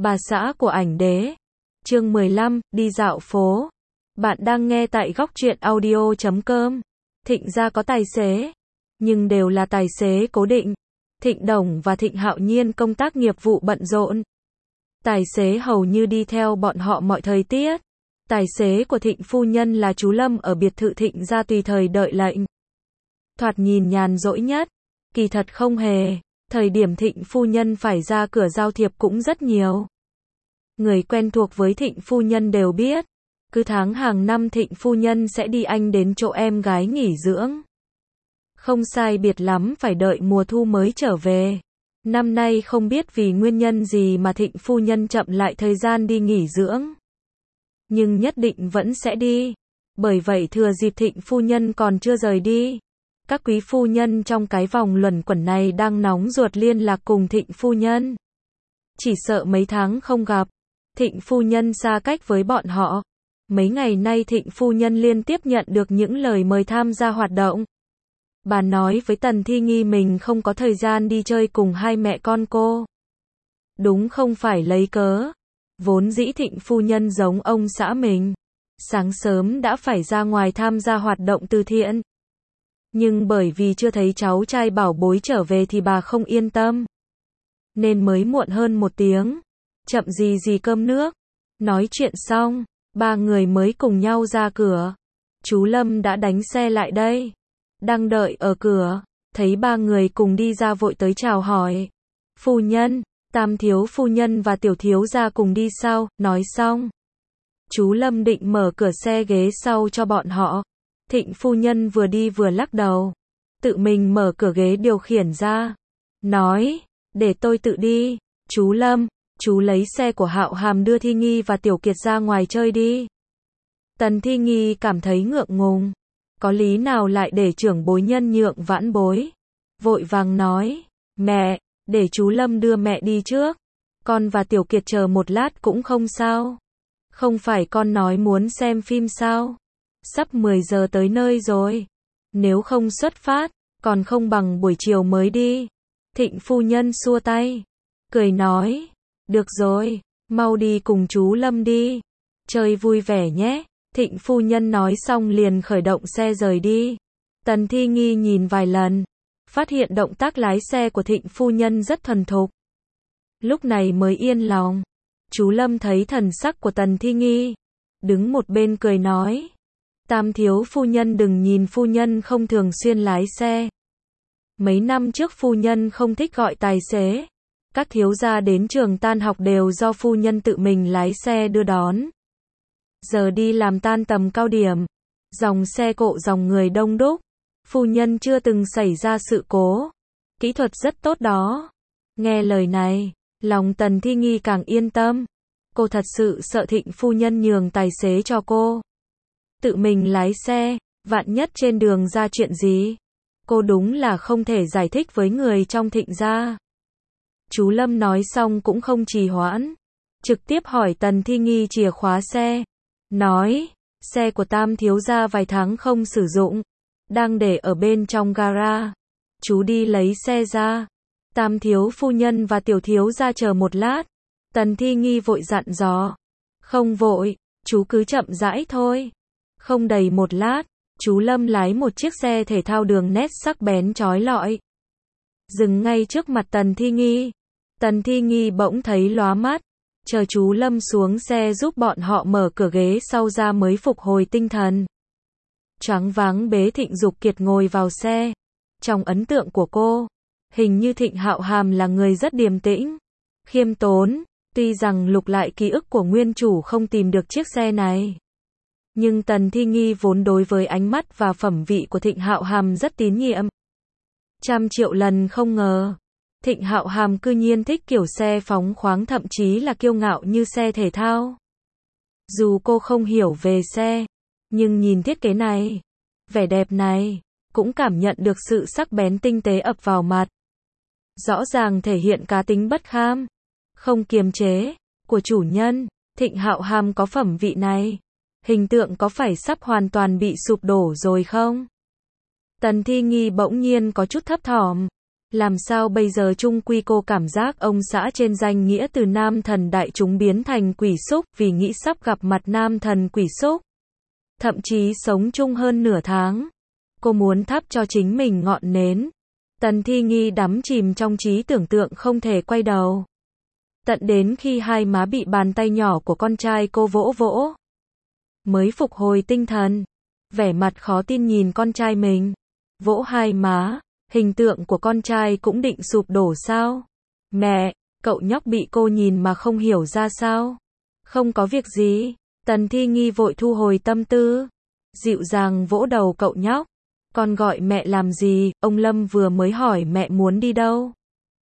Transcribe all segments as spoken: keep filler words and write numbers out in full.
Bà xã của ảnh đế. Chương mười lăm, đi dạo phố. Bạn đang nghe tại góc truyện audio chấm com. Thịnh gia có tài xế, nhưng đều là tài xế cố định. Thịnh Đồng và Thịnh Hạo Nhiên công tác nghiệp vụ bận rộn. Tài xế hầu như đi theo bọn họ mọi thời tiết. Tài xế của Thịnh phu nhân là chú Lâm ở biệt thự Thịnh gia tùy thời đợi lệnh. Thoạt nhìn nhàn rỗi nhất, kỳ thật không hề. Thời điểm Thịnh phu nhân phải ra cửa giao thiệp cũng rất nhiều. Người quen thuộc với Thịnh phu nhân đều biết, cứ tháng hàng năm Thịnh phu nhân sẽ đi Anh đến chỗ em gái nghỉ dưỡng. Không sai biệt lắm phải đợi mùa thu mới trở về. Năm nay không biết vì nguyên nhân gì mà Thịnh phu nhân chậm lại thời gian đi nghỉ dưỡng. Nhưng nhất định vẫn sẽ đi. Bởi vậy thừa dịp Thịnh phu nhân còn chưa rời đi, các quý phu nhân trong cái vòng luẩn quẩn này đang nóng ruột liên lạc cùng Thịnh phu nhân. Chỉ sợ mấy tháng không gặp, Thịnh phu nhân xa cách với bọn họ. Mấy ngày nay Thịnh phu nhân liên tiếp nhận được những lời mời tham gia hoạt động. Bà nói với Tần Thi Nghi mình không có thời gian đi chơi cùng hai mẹ con cô. Đúng không phải lấy cớ. Vốn dĩ Thịnh phu nhân giống ông xã mình, sáng sớm đã phải ra ngoài tham gia hoạt động từ thiện. Nhưng bởi vì chưa thấy cháu trai bảo bối trở về thì bà không yên tâm, nên mới muộn hơn một tiếng. Chậm gì gì cơm nước. Nói chuyện xong, ba người mới cùng nhau ra cửa. Chú Lâm đã đánh xe lại đây, đang đợi ở cửa, thấy ba người cùng đi ra vội tới chào hỏi. Phu nhân, Tam thiếu phu nhân và tiểu thiếu gia cùng đi sau. Nói xong, chú Lâm định mở cửa xe ghế sau cho bọn họ. Thịnh phu nhân vừa đi vừa lắc đầu, tự mình mở cửa ghế điều khiển ra, nói, để tôi tự đi. Chú Lâm, chú lấy xe của Hạo Hàm đưa Thi Nghi và Tiểu Kiệt ra ngoài chơi đi. Tần Thi Nghi cảm thấy ngượng ngùng, có lý nào lại để trưởng bối nhân nhượng vãn bối. Vội vàng nói, mẹ, để chú Lâm đưa mẹ đi trước. Con và Tiểu Kiệt chờ một lát cũng không sao. Không phải con nói muốn xem phim sao? Sắp mười giờ tới nơi rồi. Nếu không xuất phát, còn không bằng buổi chiều mới đi. Thịnh phu nhân xua tay, cười nói, được rồi, mau đi cùng chú Lâm đi. Chơi vui vẻ nhé. Thịnh phu nhân nói xong liền khởi động xe rời đi. Tần Thi Nghi nhìn vài lần, phát hiện động tác lái xe của Thịnh phu nhân rất thuần thục. Lúc này mới yên lòng. Chú Lâm thấy thần sắc của Tần Thi Nghi, đứng một bên cười nói, Tam thiếu phu nhân đừng nhìn phu nhân không thường xuyên lái xe. Mấy năm trước phu nhân không thích gọi tài xế. Các thiếu gia đến trường tan học đều do phu nhân tự mình lái xe đưa đón. Giờ đi làm tan tầm cao điểm, dòng xe cộ dòng người đông đúc, phu nhân chưa từng xảy ra sự cố. Kỹ thuật rất tốt đó. Nghe lời này, lòng Tần Thi Nghi càng yên tâm. Cô thật sự sợ Thịnh phu nhân nhường tài xế cho cô, tự mình lái xe, vạn nhất trên đường ra chuyện gì. Cô đúng là không thể giải thích với người trong Thịnh gia. Chú Lâm nói xong cũng không trì hoãn, trực tiếp hỏi Tần Thi Nghi chìa khóa xe. Nói, xe của Tam thiếu gia vài tháng không sử dụng, đang để ở bên trong gara. Chú đi lấy xe ra. Tam thiếu phu nhân và tiểu thiếu gia chờ một lát. Tần Thi Nghi vội dặn dò. Không vội, chú cứ chậm rãi thôi. Không đầy một lát, chú Lâm lái một chiếc xe thể thao đường nét sắc bén chói lọi, dừng ngay trước mặt Tần Thi Nghi. Tần Thi Nghi bỗng thấy lóa mắt, chờ chú Lâm xuống xe giúp bọn họ mở cửa ghế sau ra mới phục hồi tinh thần. Choáng váng bế Thịnh Dục Kiệt ngồi vào xe. Trong ấn tượng của cô, hình như Thịnh Hạo Hàm là người rất điềm tĩnh, khiêm tốn. Tuy rằng lục lại ký ức của nguyên chủ không tìm được chiếc xe này, nhưng Tần Thi Nghi vốn đối với ánh mắt và phẩm vị của Thịnh Hạo Hàm rất tín nhiệm. Trăm triệu lần không ngờ, Thịnh Hạo Hàm cư nhiên thích kiểu xe phóng khoáng, thậm chí là kiêu ngạo như xe thể thao. Dù cô không hiểu về xe, nhưng nhìn thiết kế này, vẻ đẹp này, cũng cảm nhận được sự sắc bén tinh tế ập vào mặt. Rõ ràng thể hiện cá tính bất kham, không kiềm chế, của chủ nhân. Thịnh Hạo Hàm có phẩm vị này, hình tượng có phải sắp hoàn toàn bị sụp đổ rồi không? Tần Thi Nghi bỗng nhiên có chút thấp thỏm. Làm sao bây giờ chung quy cô cảm giác ông xã trên danh nghĩa từ nam thần đại chúng biến thành quỷ xúc vì nghĩ sắp gặp mặt nam thần quỷ xúc. Thậm chí sống chung hơn nửa tháng. Cô muốn thắp cho chính mình ngọn nến. Tần Thi Nghi đắm chìm trong trí tưởng tượng không thể quay đầu. Tận đến khi hai má bị bàn tay nhỏ của con trai cô vỗ vỗ, mới phục hồi tinh thần. Vẻ mặt khó tin nhìn con trai mình. Vỗ hai má, hình tượng của con trai cũng định sụp đổ sao? Mẹ, cậu nhóc bị cô nhìn mà không hiểu ra sao? Không có việc gì. Tần Thi Nghi vội thu hồi tâm tư. Dịu dàng vỗ đầu cậu nhóc. Con gọi mẹ làm gì? Ông Lâm vừa mới hỏi mẹ muốn đi đâu.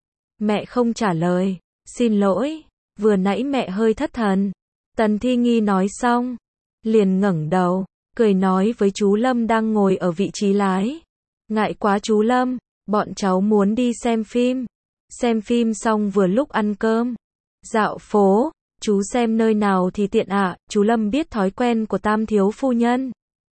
Mẹ không trả lời. Xin lỗi, vừa nãy mẹ hơi thất thần. Tần Thi Nghi nói xong, liền ngẩng đầu, cười nói với chú Lâm đang ngồi ở vị trí lái. Ngại quá chú Lâm, bọn cháu muốn đi xem phim. Xem phim xong vừa lúc ăn cơm. Dạo phố, chú xem nơi nào thì tiện ạ, à, chú Lâm biết thói quen của Tam thiếu phu nhân.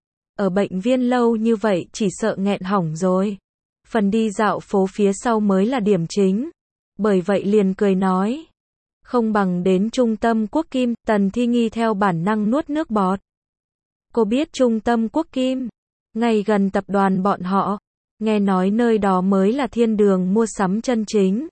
Ở bệnh viện lâu như vậy chỉ sợ nghẹn hỏng rồi. Phần đi dạo phố phía sau mới là điểm chính. Bởi vậy liền cười nói. Không bằng đến trung tâm Quốc Kim. Tần Thi Nghi theo bản năng nuốt nước bọt. Cô biết trung tâm Quốc Kim, ngay gần tập đoàn bọn họ. Nghe nói nơi đó mới là thiên đường mua sắm chân chính.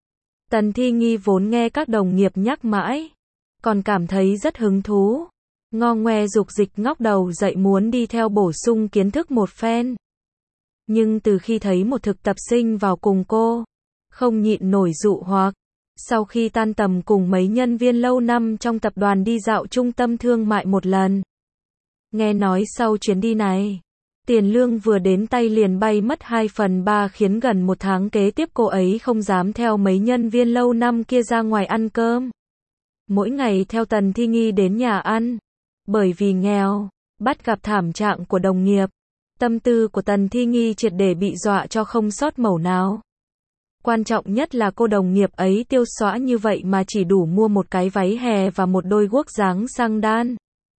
Tần Thi Nghi vốn nghe các đồng nghiệp nhắc mãi, còn cảm thấy rất hứng thú. Ngo ngoe dục dịch ngóc đầu dậy muốn đi theo bổ sung kiến thức một phen. Nhưng từ khi thấy một thực tập sinh vào cùng cô, không nhịn nổi dụ hoặc. Sau khi tan tầm cùng mấy nhân viên lâu năm trong tập đoàn đi dạo trung tâm thương mại một lần. Nghe nói sau chuyến đi này, tiền lương vừa đến tay liền bay mất hai phần ba khiến gần một tháng kế tiếp cô ấy không dám theo mấy nhân viên lâu năm kia ra ngoài ăn cơm. Mỗi ngày theo Tần Thi Nghi đến nhà ăn. Bởi vì nghèo, bắt gặp thảm trạng của đồng nghiệp. Tâm tư của Tần Thi Nghi triệt để bị dọa cho không sót mẩu nào. Quan trọng nhất là cô đồng nghiệp ấy tiêu xóa như vậy mà chỉ đủ mua một cái váy hè và một đôi guốc dáng sang đan.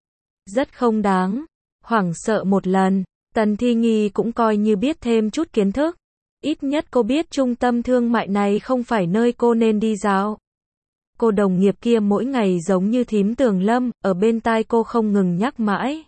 Rất không đáng. Hoảng sợ một lần, Tần Thi Nghi cũng coi như biết thêm chút kiến thức. Ít nhất cô biết trung tâm thương mại này không phải nơi cô nên đi dạo. Cô đồng nghiệp kia mỗi ngày giống như thím Tường Lâm, ở bên tai cô không ngừng nhắc mãi.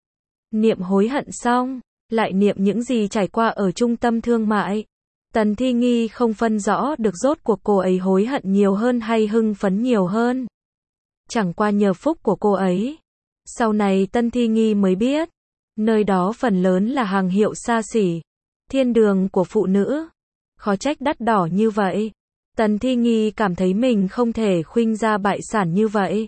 Niệm hối hận xong, lại niệm những gì trải qua ở trung tâm thương mại. Tần Thi Nghi không phân rõ được rốt cuộc cô ấy hối hận nhiều hơn hay hưng phấn nhiều hơn. Chẳng qua nhờ phúc của cô ấy. Sau này Tần Thi Nghi mới biết, nơi đó phần lớn là hàng hiệu xa xỉ, thiên đường của phụ nữ. Khó trách đắt đỏ như vậy. Tần Thi Nghi cảm thấy mình không thể khuynh ra bại sản như vậy.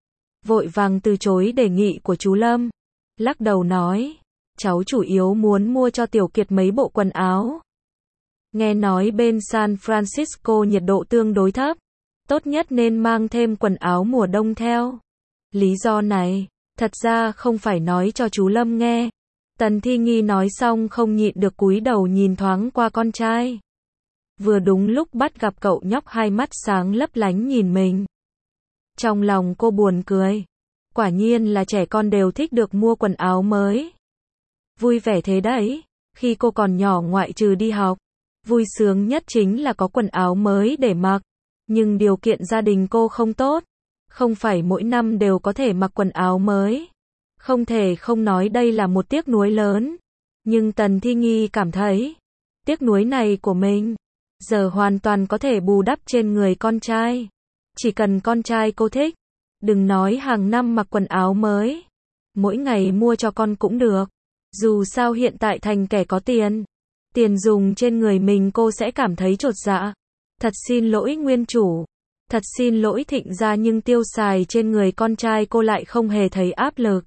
Vội vàng từ chối đề nghị của chú Lâm. Lắc đầu nói, cháu chủ yếu muốn mua cho Tiểu Kiệt mấy bộ quần áo. Nghe nói bên San Francisco nhiệt độ tương đối thấp. Tốt nhất nên mang thêm quần áo mùa đông theo. Lý do này, thật ra không phải nói cho chú Lâm nghe. Tần Thi Nghi nói xong không nhịn được cúi đầu nhìn thoáng qua con trai. Vừa đúng lúc bắt gặp cậu nhóc hai mắt sáng lấp lánh nhìn mình. Trong lòng cô buồn cười. Quả nhiên là trẻ con đều thích được mua quần áo mới. Vui vẻ thế đấy. Khi cô còn nhỏ ngoại trừ đi học, vui sướng nhất chính là có quần áo mới để mặc. Nhưng điều kiện gia đình cô không tốt. Không phải mỗi năm đều có thể mặc quần áo mới. Không thể không nói đây là một tiếc nuối lớn. Nhưng Tần Thi Nghi cảm thấy, tiếc nuối này của mình giờ hoàn toàn có thể bù đắp trên người con trai. Chỉ cần con trai cô thích. Đừng nói hàng năm mặc quần áo mới. Mỗi ngày mua cho con cũng được. Dù sao hiện tại thành kẻ có tiền. Tiền dùng trên người mình cô sẽ cảm thấy chột dạ. Thật xin lỗi nguyên chủ. Thật xin lỗi Thịnh gia nhưng tiêu xài trên người con trai cô lại không hề thấy áp lực.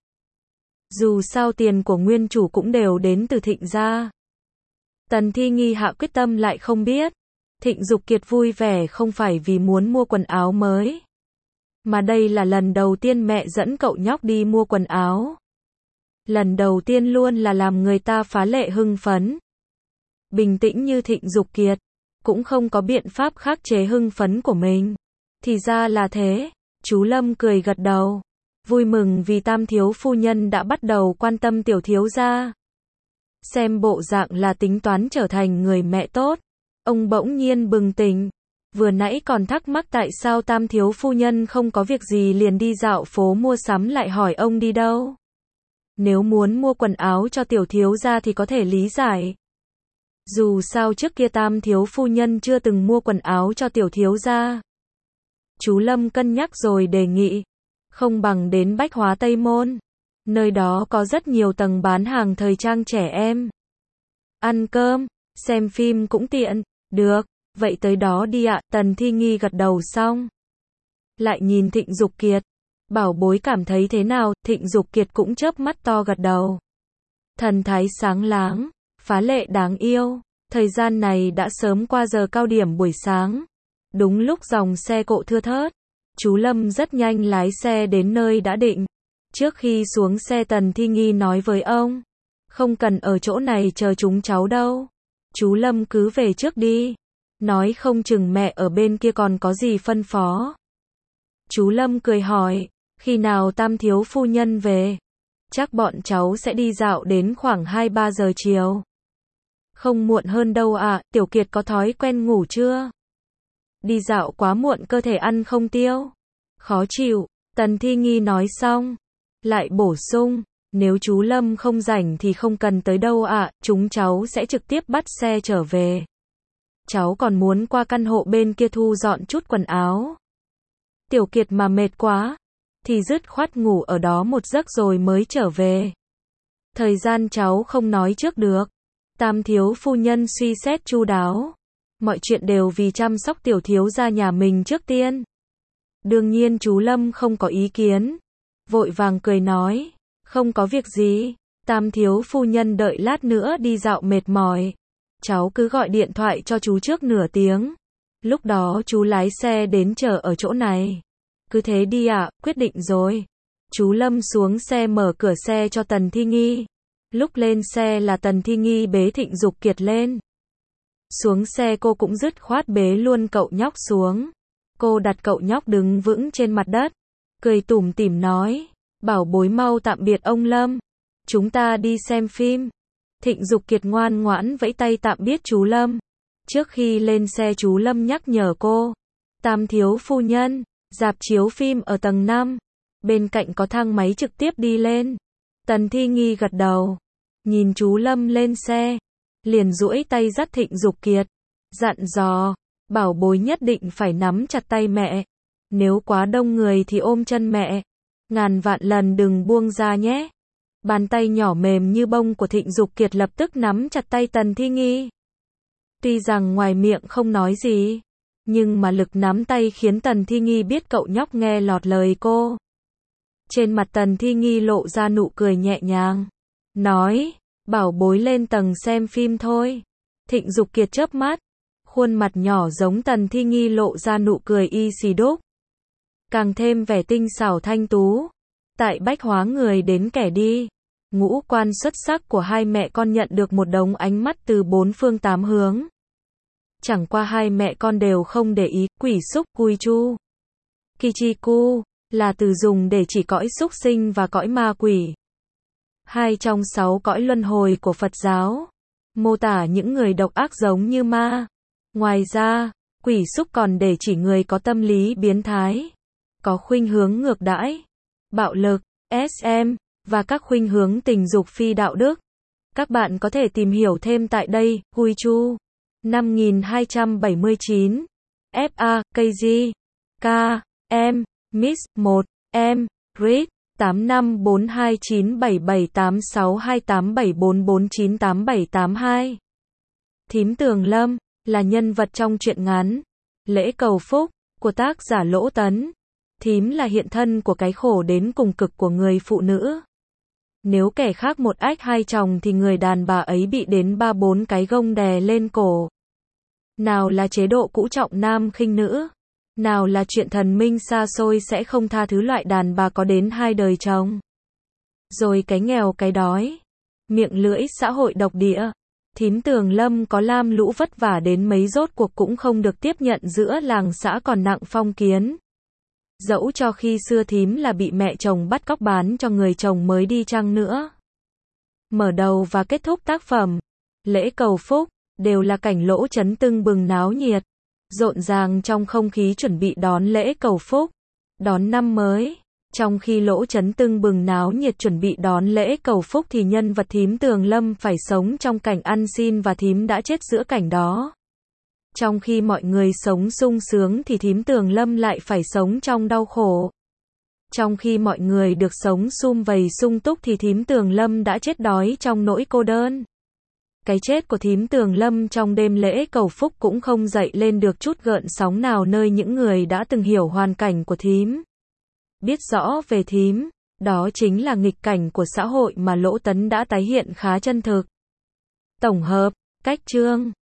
Dù sao tiền của nguyên chủ cũng đều đến từ Thịnh gia. Tần Thi Nghi hạ quyết tâm lại không biết. Thịnh Dục Kiệt vui vẻ không phải vì muốn mua quần áo mới. Mà đây là lần đầu tiên mẹ dẫn cậu nhóc đi mua quần áo. Lần đầu tiên luôn là làm người ta phá lệ hưng phấn. Bình tĩnh như Thịnh Dục Kiệt, cũng không có biện pháp khắc chế hưng phấn của mình. Thì ra là thế, chú Lâm cười gật đầu. Vui mừng vì Tam thiếu phu nhân đã bắt đầu quan tâm tiểu thiếu gia. Xem bộ dạng là tính toán trở thành người mẹ tốt. Ông bỗng nhiên bừng tỉnh. Vừa nãy còn thắc mắc tại sao Tam thiếu phu nhân không có việc gì liền đi dạo phố mua sắm lại hỏi ông đi đâu. Nếu muốn mua quần áo cho tiểu thiếu gia thì có thể lý giải. Dù sao trước kia Tam thiếu phu nhân chưa từng mua quần áo cho tiểu thiếu gia. Chú Lâm cân nhắc rồi đề nghị, không bằng đến Bách Hóa Tây Môn. Nơi đó có rất nhiều tầng bán hàng thời trang trẻ em. Ăn cơm, xem phim cũng tiện. Được, vậy tới đó đi ạ. Tần Thi Nghi gật đầu xong. Lại nhìn Thịnh Dục Kiệt. Bảo bối cảm thấy thế nào? Thịnh Dục Kiệt cũng chớp mắt to gật đầu. Thần thái sáng láng, phá lệ đáng yêu. Thời gian này đã sớm qua giờ cao điểm buổi sáng. Đúng lúc dòng xe cộ thưa thớt. Chú Lâm rất nhanh lái xe đến nơi đã định. Trước khi xuống xe Tần Thi Nghi nói với ông. Không cần ở chỗ này chờ chúng cháu đâu. Chú Lâm cứ về trước đi. Nói không chừng mẹ ở bên kia còn có gì phân phó. Chú Lâm cười hỏi. Khi nào Tam thiếu phu nhân về? Chắc bọn cháu sẽ đi dạo đến khoảng hai ba giờ chiều. Không muộn hơn đâu ạ. Tiểu Kiệt có thói quen ngủ chưa? Đi dạo quá muộn cơ thể ăn không tiêu. Khó chịu. Tần Thi Nghi nói xong. Lại bổ sung. Nếu chú Lâm không rảnh thì không cần tới đâu ạ. Chúng cháu sẽ trực tiếp bắt xe trở về. Cháu còn muốn qua căn hộ bên kia thu dọn chút quần áo. Tiểu Kiệt mà mệt quá. Thì dứt khoát ngủ ở đó một giấc rồi mới trở về. Thời gian cháu không nói trước được. Tam thiếu phu nhân suy xét chu đáo. Mọi chuyện đều vì chăm sóc tiểu thiếu gia nhà mình trước tiên. Đương nhiên chú Lâm không có ý kiến. Vội vàng cười nói. Không có việc gì. Tam thiếu phu nhân đợi lát nữa đi dạo mệt mỏi. Cháu cứ gọi điện thoại cho chú trước nửa tiếng. Lúc đó chú lái xe đến chờ ở chỗ này. Cứ thế đi ạ, à, quyết định rồi. Chú Lâm xuống xe mở cửa xe cho Tần Thi Nghi. Lúc lên xe là Tần Thi Nghi bế Thịnh Dục Kiệt lên. Xuống xe cô cũng dứt khoát bế luôn cậu nhóc xuống. Cô đặt cậu nhóc đứng vững trên mặt đất. Cười tủm tỉm nói. Bảo bối mau tạm biệt ông Lâm. Chúng ta đi xem phim. Thịnh Dục Kiệt ngoan ngoãn vẫy tay tạm biệt chú Lâm. Trước khi lên xe chú Lâm nhắc nhở cô. Tam thiếu phu nhân. Rạp chiếu phim ở tầng năm. Bên cạnh có thang máy trực tiếp đi lên. Tần Thi Nghi gật đầu. Nhìn chú Lâm lên xe. Liền duỗi tay dắt Thịnh Dục Kiệt. Dặn dò. Bảo bối nhất định phải nắm chặt tay mẹ. Nếu quá đông người thì ôm chân mẹ. Ngàn vạn lần đừng buông ra nhé. Bàn tay nhỏ mềm như bông của Thịnh Dục Kiệt lập tức nắm chặt tay Tần Thi Nghi. Tuy rằng ngoài miệng không nói gì. Nhưng mà lực nắm tay khiến Tần Thi Nghi biết cậu nhóc nghe lọt lời cô. Trên mặt Tần Thi Nghi lộ ra nụ cười nhẹ nhàng. Nói, bảo bối lên tầng xem phim thôi. Thịnh Dục Kiệt chớp mắt. Khuôn mặt nhỏ giống Tần Thi Nghi lộ ra nụ cười y xì đúc. Càng thêm vẻ tinh xảo thanh tú. Tại Bách Hóa người đến kẻ đi. Ngũ quan xuất sắc của hai mẹ con nhận được một đống ánh mắt từ bốn phương tám hướng. Chẳng qua hai mẹ con đều không để ý. Quỷ súc cui chu. Kichiku là từ dùng để chỉ cõi súc sinh và cõi ma quỷ. Hai trong sáu cõi luân hồi của Phật giáo. Mô tả những người độc ác giống như ma. Ngoài ra, quỷ súc còn để chỉ người có tâm lý biến thái. Có khuynh hướng ngược đãi, bạo lực, ét em, và các khuynh hướng tình dục phi đạo đức. Các bạn có thể tìm hiểu thêm tại đây. Hui Chu năm nghìn hai trăm bảy mươi chín ép a, ca giê, K, M, Miss một, M, Reed tám năm bốn hai chín bảy bảy tám sáu hai tám bảy bốn bốn chín tám bảy tám hai. Thím Tường Lâm là nhân vật trong truyện ngắn Lễ Cầu Phúc của tác giả Lỗ Tấn. Thím là hiện thân của cái khổ đến cùng cực của người phụ nữ. Nếu kẻ khác một ách hai chồng thì người đàn bà ấy bị đến ba bốn cái gông đè lên cổ. Nào là chế độ cũ trọng nam khinh nữ, nào là chuyện thần minh xa xôi sẽ không tha thứ loại đàn bà có đến hai đời chồng. Rồi cái nghèo cái đói, miệng lưỡi xã hội độc địa. Thím Tường Lâm có lam lũ vất vả đến mấy rốt cuộc cũng không được tiếp nhận giữa làng xã còn nặng phong kiến. Dẫu cho khi xưa thím là bị mẹ chồng bắt cóc bán cho người chồng mới đi chăng nữa. Mở đầu và kết thúc tác phẩm Lễ Cầu Phúc đều là cảnh Lỗ Chấn tưng bừng náo nhiệt, rộn ràng trong không khí chuẩn bị đón lễ cầu phúc, đón năm mới. Trong khi Lỗ Chấn tưng bừng náo nhiệt chuẩn bị đón lễ cầu phúc thì nhân vật thím Tường Lâm phải sống trong cảnh ăn xin và thím đã chết giữa cảnh đó. Trong khi mọi người sống sung sướng thì thím Tường Lâm lại phải sống trong đau khổ. Trong khi mọi người được sống sum vầy sung túc thì thím Tường Lâm đã chết đói trong nỗi cô đơn. Cái chết của thím Tường Lâm trong đêm lễ cầu phúc cũng không dậy lên được chút gợn sóng nào nơi những người đã từng hiểu hoàn cảnh của thím. Biết rõ về thím, đó chính là nghịch cảnh của xã hội mà Lỗ Tấn đã tái hiện khá chân thực. Tổng hợp, cách chương